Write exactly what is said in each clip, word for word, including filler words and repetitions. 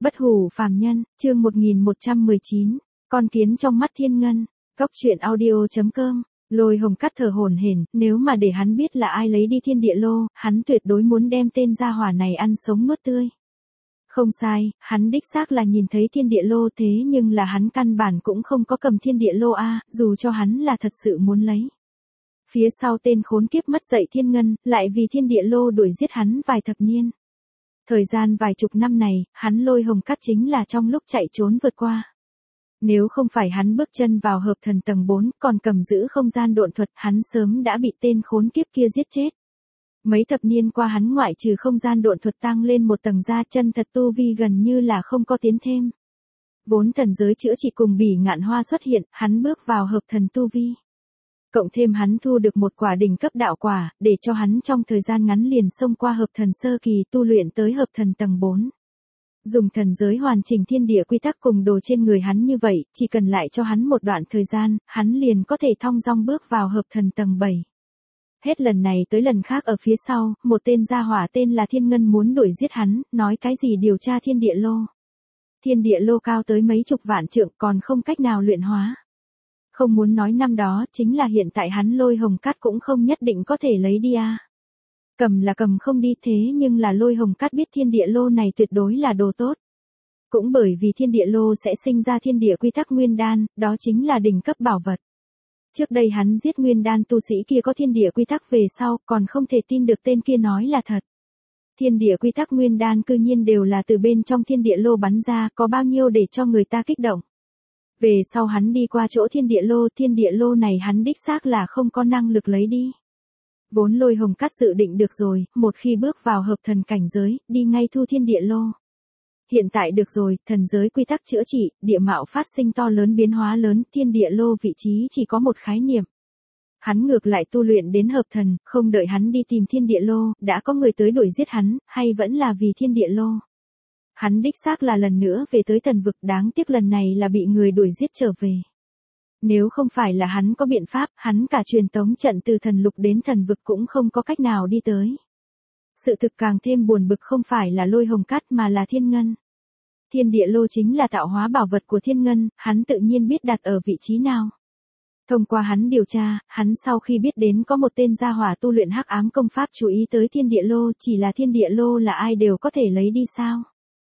Bất hủ phàm nhân, chương một nghìn một trăm mười chín, con kiến trong mắt thiên ngân, cốc truyện audio chấm com. Lôi Hồng Cát thở hổn hển, nếu mà để hắn biết là ai lấy đi thiên địa lô, hắn tuyệt đối muốn đem tên gia hỏa này ăn sống nuốt tươi. Không sai, hắn đích xác là nhìn thấy thiên địa lô, thế nhưng là hắn căn bản cũng không có cầm thiên địa lô a, dù cho hắn là thật sự muốn lấy. Phía sau tên khốn kiếp mất dạy thiên ngân, lại vì thiên địa lô đuổi giết hắn vài thập niên. Thời gian vài chục năm này, hắn Lôi Hồng Cát chính là trong lúc chạy trốn vượt qua. Nếu không phải hắn bước chân vào hợp thần tầng bốn, còn cầm giữ không gian độn thuật, hắn sớm đã bị tên khốn kiếp kia giết chết. Mấy thập niên qua hắn ngoại trừ không gian độn thuật tăng lên một tầng ra, chân thật tu vi gần như là không có tiến thêm. Vốn thần giới chữa trị cùng bỉ ngạn hoa xuất hiện, hắn bước vào hợp thần tu vi. Cộng thêm hắn thu được một quả đỉnh cấp đạo quả, để cho hắn trong thời gian ngắn liền xông qua hợp thần sơ kỳ tu luyện tới hợp thần tầng bốn. Dùng thần giới hoàn chỉnh thiên địa quy tắc cùng đồ trên người hắn như vậy, chỉ cần lại cho hắn một đoạn thời gian, hắn liền có thể thong dong bước vào hợp thần tầng bảy. Hết lần này tới lần khác ở phía sau, một tên gia hỏa tên là Thiên Ngân muốn đuổi giết hắn, nói cái gì điều tra thiên địa lô. Thiên địa lô cao tới mấy chục vạn trượng còn không cách nào luyện hóa. Không muốn nói năm đó, chính là hiện tại hắn Lôi Hồng Cát cũng không nhất định có thể lấy đi a. Cầm là cầm không đi, thế nhưng là Lôi Hồng Cát biết thiên địa lô này tuyệt đối là đồ tốt. Cũng bởi vì thiên địa lô sẽ sinh ra thiên địa quy tắc nguyên đan, đó chính là đỉnh cấp bảo vật. Trước đây hắn giết nguyên đan tu sĩ kia có thiên địa quy tắc về sau, còn không thể tin được tên kia nói là thật. Thiên địa quy tắc nguyên đan cư nhiên đều là từ bên trong thiên địa lô bắn ra, có bao nhiêu để cho người ta kích động. Về sau hắn đi qua chỗ thiên địa lô, thiên địa lô này hắn đích xác là không có năng lực lấy đi. Vốn Lôi Hồng Cát dự định được rồi, một khi bước vào hợp thần cảnh giới, đi ngay thu thiên địa lô. Hiện tại được rồi, thần giới quy tắc chữa trị, địa mạo phát sinh to lớn biến hóa lớn, thiên địa lô vị trí chỉ có một khái niệm. Hắn ngược lại tu luyện đến hợp thần, không đợi hắn đi tìm thiên địa lô, đã có người tới đuổi giết hắn, hay vẫn là vì thiên địa lô. Hắn đích xác là lần nữa về tới thần vực, đáng tiếc lần này là bị người đuổi giết trở về. Nếu không phải là hắn có biện pháp, hắn cả truyền tống trận từ thần lục đến thần vực cũng không có cách nào đi tới. Sự thực càng thêm buồn bực không phải là Lôi Hồng Cát mà là Thiên Ngân. Thiên địa lô chính là tạo hóa bảo vật của Thiên Ngân, hắn tự nhiên biết đặt ở vị trí nào. Thông qua hắn điều tra, hắn sau khi biết đến có một tên gia hỏa tu luyện hắc ám công pháp chú ý tới thiên địa lô, chỉ là thiên địa lô là ai đều có thể lấy đi sao?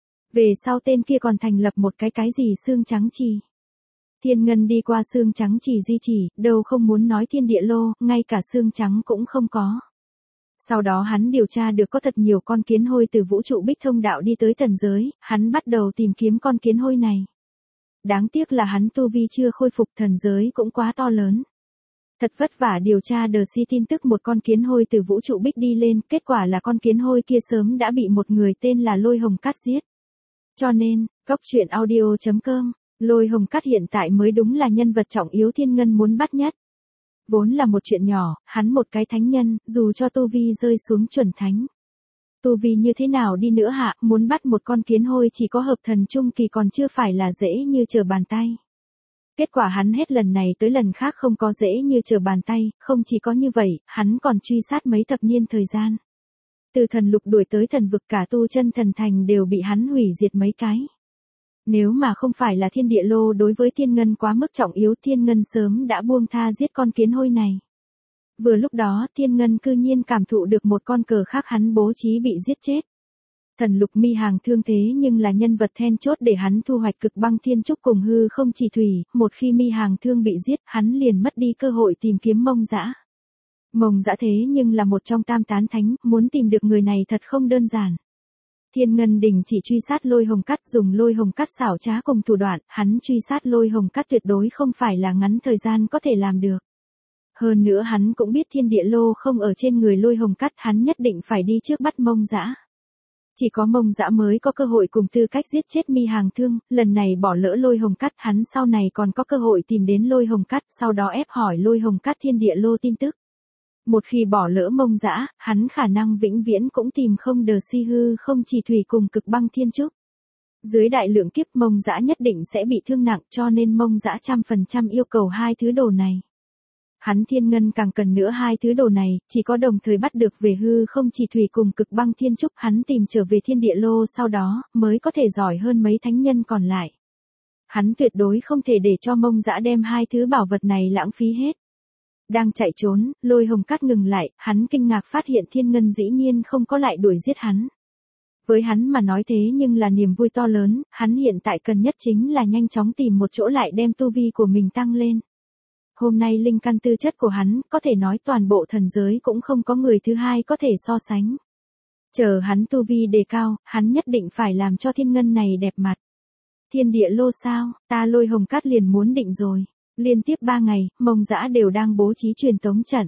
Về sau tên kia còn thành lập một cái cái gì xương trắng trì. Thiên Ngân đi qua xương trắng trì di chỉ, đâu không muốn nói thiên địa lô, ngay cả xương trắng cũng không có. Sau đó hắn điều tra được có thật nhiều con kiến hôi từ vũ trụ bích thông đạo đi tới thần giới, hắn bắt đầu tìm kiếm con kiến hôi này. Đáng tiếc là hắn tu vi chưa khôi phục, thần giới cũng quá to lớn. Thật vất vả điều tra được si tin tức một con kiến hôi từ vũ trụ bích đi lên, kết quả là con kiến hôi kia sớm đã bị một người tên là Lôi Hồng Cát giết. Cho nên, cốc truyện audio chấm com, Lôi Hồng Cát hiện tại mới đúng là nhân vật trọng yếu Thiên Ngân muốn bắt nhất. Vốn là một chuyện nhỏ, hắn một cái thánh nhân, dù cho tu vi rơi xuống chuẩn thánh. Tu vi như thế nào đi nữa hạ, muốn bắt một con kiến hôi chỉ có hợp thần trung kỳ còn chưa phải là dễ như trở bàn tay. Kết quả hắn hết lần này tới lần khác không có dễ như trở bàn tay, không chỉ có như vậy, hắn còn truy sát mấy thập niên thời gian. Từ thần lục đuổi tới thần vực, cả tu chân thần thành đều bị hắn hủy diệt mấy cái. Nếu mà không phải là thiên địa lô đối với Thiên Ngân quá mức trọng yếu, Thiên Ngân sớm đã buông tha giết con kiến hôi này. Vừa lúc đó, Thiên Ngân cư nhiên cảm thụ được một con cờ khác hắn bố trí bị giết chết. Thần lục mi hàng thương thế nhưng là nhân vật then chốt để hắn thu hoạch cực băng thiên trúc cùng hư không chỉ thủy, một khi mi hàng thương bị giết, hắn liền mất đi cơ hội tìm kiếm Mông Dã. Mông Dã thế nhưng là một trong tam tán thánh, muốn tìm được người này thật không đơn giản. Thiên Ngân đình chỉ truy sát Lôi Hồng Cát, dùng Lôi Hồng Cát xảo trá cùng thủ đoạn, hắn truy sát Lôi Hồng Cát tuyệt đối không phải là ngắn thời gian có thể làm được. Hơn nữa hắn cũng biết thiên địa lô không ở trên người Lôi Hồng Cát, hắn nhất định phải đi trước bắt Mông Dã. Chỉ có Mông Dã mới có cơ hội cùng tư cách giết chết mi hàng thương, lần này bỏ lỡ Lôi Hồng Cát, hắn sau này còn có cơ hội tìm đến Lôi Hồng Cát, sau đó ép hỏi Lôi Hồng Cát thiên địa lô tin tức. Một khi bỏ lỡ Mông Dã, hắn khả năng vĩnh viễn cũng tìm không đờ si hư không chỉ thủy cùng cực băng thiên trúc. Dưới đại lượng kiếp Mông Dã nhất định sẽ bị thương nặng, cho nên Mông Dã trăm phần trăm yêu cầu hai thứ đồ này. Hắn thiên ngân càng cần nữa hai thứ đồ này, chỉ có đồng thời bắt được về hư không chỉ thủy cùng cực băng thiên trúc hắn tìm trở về thiên địa lô sau đó, mới có thể giỏi hơn mấy thánh nhân còn lại. Hắn tuyệt đối không thể để cho Mông Dã đem hai thứ bảo vật này lãng phí hết. Đang chạy trốn, Lôi Hồng Cát ngừng lại, hắn kinh ngạc phát hiện thiên ngân dĩ nhiên không có lại đuổi giết hắn. Với hắn mà nói thế nhưng là niềm vui to lớn, hắn hiện tại cần nhất chính là nhanh chóng tìm một chỗ lại đem tu vi của mình tăng lên. Hôm nay linh căn tư chất của hắn, có thể nói toàn bộ thần giới cũng không có người thứ hai có thể so sánh. Chờ hắn tu vi đề cao, hắn nhất định phải làm cho thiên ngân này đẹp mặt. Thiên địa lô sao, ta Lôi Hồng Cát liền muốn định rồi. Liên tiếp ba ngày, Mông Dã đều đang bố trí truyền tống trận.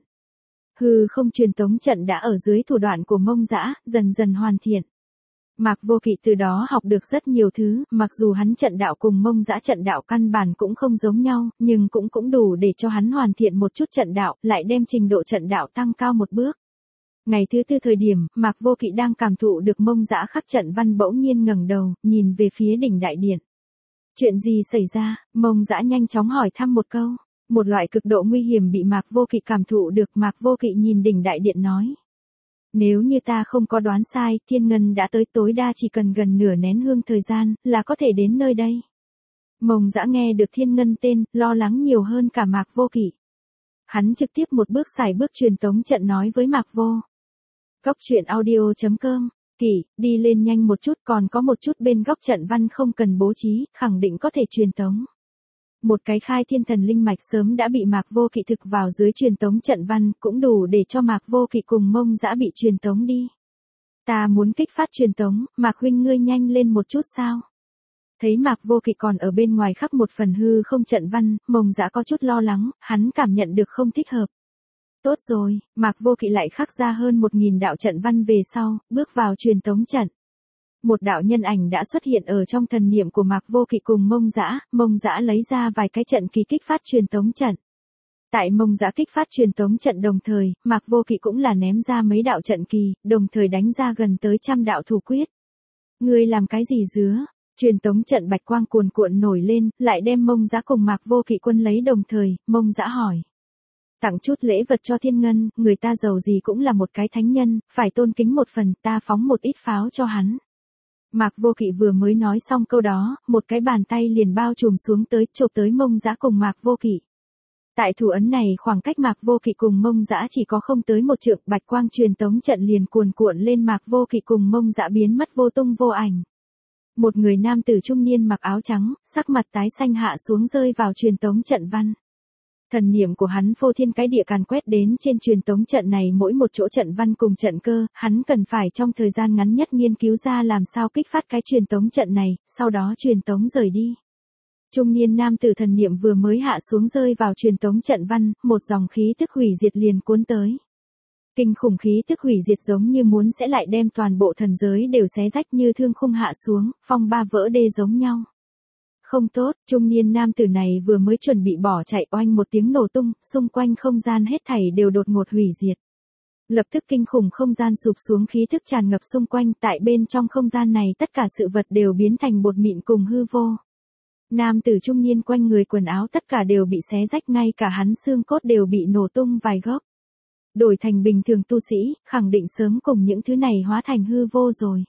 Hư không truyền tống trận đã ở dưới thủ đoạn của Mông Dã, dần dần hoàn thiện. Mạc Vô Kỵ từ đó học được rất nhiều thứ, mặc dù hắn trận đạo cùng Mông Dã trận đạo căn bản cũng không giống nhau, nhưng cũng cũng đủ để cho hắn hoàn thiện một chút trận đạo, lại đem trình độ trận đạo tăng cao một bước. Ngày thứ tư thời điểm, Mạc Vô Kỵ đang cảm thụ được Mông Dã khắc trận văn bỗng nhiên ngẩng đầu, nhìn về phía đỉnh đại điện. Chuyện gì xảy ra? Mông Dã nhanh chóng hỏi thăm một câu. Một loại cực độ nguy hiểm bị Mạc Vô Kỵ cảm thụ được, Mạc Vô Kỵ nhìn đỉnh đại điện nói. Nếu như ta không có đoán sai, thiên ngân đã tới, tối đa chỉ cần gần nửa nén hương thời gian, là có thể đến nơi đây. Mông Dã nghe được thiên ngân tên, lo lắng nhiều hơn cả Mạc Vô Kỵ. Hắn trực tiếp một bước xài bước truyền tống trận nói với Mạc Vô. Góc truyện audio chấm com, Kỵ, đi lên nhanh một chút, còn có một chút bên góc trận văn không cần bố trí, khẳng định có thể truyền tống. Một cái khai thiên thần linh mạch sớm đã bị Mạc Vô Kỵ thực vào dưới truyền tống trận văn, cũng đủ để cho Mạc Vô Kỵ cùng Mông Dã bị truyền tống đi. Ta muốn kích phát truyền tống, Mạc huynh ngươi nhanh lên một chút sao? Thấy Mạc Vô Kỵ còn ở bên ngoài khắc một phần hư không trận văn, Mông Dã có chút lo lắng, hắn cảm nhận được không thích hợp. Tốt rồi, Mạc Vô Kỵ lại khắc ra hơn một nghìn đạo trận văn về sau, bước vào truyền tống trận. Một đạo nhân ảnh đã xuất hiện ở trong thần niệm của Mạc Vô Kỵ cùng Mông Dã, Mông Dã lấy ra vài cái trận kỳ kích phát truyền tống trận. Tại Mông Dã kích phát truyền tống trận đồng thời, Mạc Vô Kỵ cũng là ném ra mấy đạo trận kỳ, đồng thời đánh ra gần tới trăm đạo thủ quyết. Ngươi làm cái gì dứa? Truyền tống trận bạch quang cuồn cuộn nổi lên, lại đem Mông Dã cùng Mạc Vô Kỵ quân lấy đồng thời, Mông Dã hỏi. Tặng chút lễ vật cho thiên ngân, người ta giàu gì cũng là một cái thánh nhân, phải tôn kính một phần, ta phóng một ít pháo cho hắn. Mạc Vô Kỵ vừa mới nói xong câu đó, một cái bàn tay liền bao trùm xuống tới, chộp tới Mông Dã cùng Mạc Vô Kỵ. Tại thủ ấn này khoảng cách Mạc Vô Kỵ cùng Mông Dã chỉ có không tới một trượng, bạch quang truyền tống trận liền cuồn cuộn lên, Mạc Vô Kỵ cùng Mông Dã biến mất vô tung vô ảnh. Một người nam tử trung niên mặc áo trắng, sắc mặt tái xanh hạ xuống rơi vào truyền tống trận văn. Thần niệm của hắn phô thiên cái địa càn quét đến trên truyền tống trận này mỗi một chỗ trận văn cùng trận cơ, hắn cần phải trong thời gian ngắn nhất nghiên cứu ra làm sao kích phát cái truyền tống trận này, sau đó truyền tống rời đi. Trung niên nam tử thần niệm vừa mới hạ xuống rơi vào truyền tống trận văn, một dòng khí tức hủy diệt liền cuốn tới. Kinh khủng khí tức hủy diệt giống như muốn sẽ lại đem toàn bộ thần giới đều xé rách như thương khung hạ xuống, phong ba vỡ đê giống nhau. Không tốt, trung niên nam tử này vừa mới chuẩn bị bỏ chạy, oanh một tiếng nổ tung, xung quanh không gian hết thảy đều đột ngột hủy diệt. Lập tức kinh khủng không gian sụp xuống, khí thức tràn ngập xung quanh, tại bên trong không gian này tất cả sự vật đều biến thành bột mịn cùng hư vô. Nam tử trung niên quanh người quần áo tất cả đều bị xé rách, ngay cả hắn xương cốt đều bị nổ tung vài góc. Đổi thành bình thường tu sĩ, khẳng định sớm cùng những thứ này hóa thành hư vô rồi.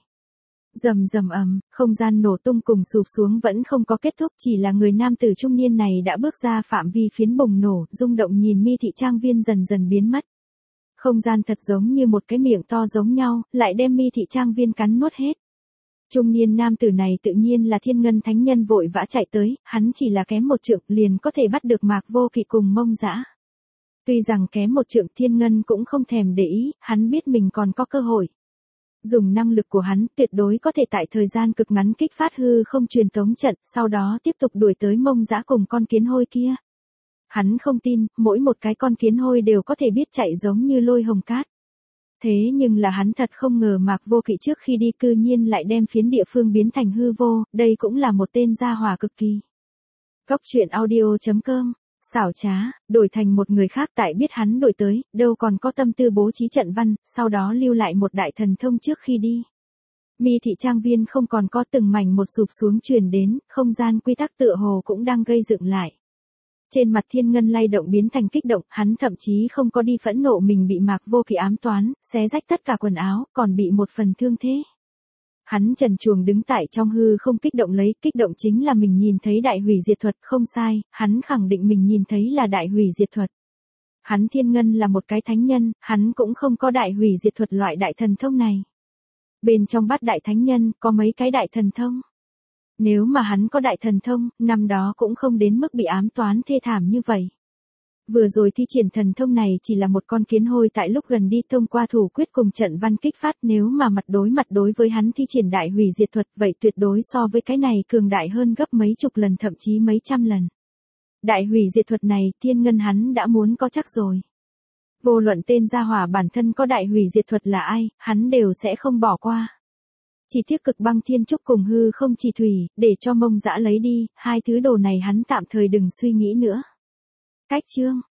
Rầm rầm ầm, không gian nổ tung cùng sụp xuống vẫn không có kết thúc, chỉ là người nam tử trung niên này đã bước ra phạm vi phiến bùng nổ, rung động nhìn Mi Thị Trang Viên dần dần biến mất. Không gian thật giống như một cái miệng to giống nhau, lại đem Mi Thị Trang Viên cắn nuốt hết. Trung niên nam tử này tự nhiên là Thiên Ngân Thánh Nhân vội vã chạy tới, hắn chỉ là kém một trượng liền có thể bắt được Mạc Vô Kỵ cùng Mông Dã. Tuy rằng kém một trượng, Thiên Ngân cũng không thèm để ý, hắn biết mình còn có cơ hội. Dùng năng lực của hắn tuyệt đối có thể tại thời gian cực ngắn kích phát hư không truyền tống trận, sau đó tiếp tục đuổi tới Mông Dã cùng con kiến hôi kia. Hắn không tin, mỗi một cái con kiến hôi đều có thể biết chạy giống như Lôi Hồng Cát. Thế nhưng là hắn thật không ngờ Mạc Vô Kỵ trước khi đi cư nhiên lại đem phiến địa phương biến thành hư vô, đây cũng là một tên gia hỏa cực kỳ. Góc truyện audio chấm com, xảo trá, đổi thành một người khác tại biết hắn đổi tới, đâu còn có tâm tư bố trí trận văn, sau đó lưu lại một đại thần thông trước khi đi. Mi Thị Trang Viên không còn có từng mảnh một sụp xuống truyền đến, không gian quy tắc tựa hồ cũng đang gây dựng lại. Trên mặt Thiên Ngân lay động biến thành kích động, hắn thậm chí không có đi phẫn nộ mình bị Mạc Vô Kỵ ám toán, xé rách tất cả quần áo, còn bị một phần thương thế. Hắn trần truồng đứng tại trong hư không kích động lấy, kích động chính là mình nhìn thấy đại hủy diệt thuật, không sai, hắn khẳng định mình nhìn thấy là đại hủy diệt thuật. Hắn Thiên Ngân là một cái thánh nhân, hắn cũng không có đại hủy diệt thuật loại đại thần thông này. Bên trong bát đại thánh nhân, có mấy cái đại thần thông. Nếu mà hắn có đại thần thông, năm đó cũng không đến mức bị ám toán thê thảm như vậy. Vừa rồi thi triển thần thông này chỉ là một con kiến hôi tại lúc gần đi thông qua thủ quyết cùng trận văn kích phát, nếu mà mặt đối mặt đối với hắn thi triển đại hủy diệt thuật vậy tuyệt đối so với cái này cường đại hơn gấp mấy chục lần thậm chí mấy trăm lần. Đại hủy diệt thuật này Thiên Ngân hắn đã muốn có chắc rồi. Vô luận tên gia hỏa bản thân có đại hủy diệt thuật là ai, hắn đều sẽ không bỏ qua. Chỉ tiếc cực băng thiên trúc cùng hư không chỉ thủy, để cho Mông Dã lấy đi, hai thứ đồ này hắn tạm thời đừng suy nghĩ nữa. Cách chương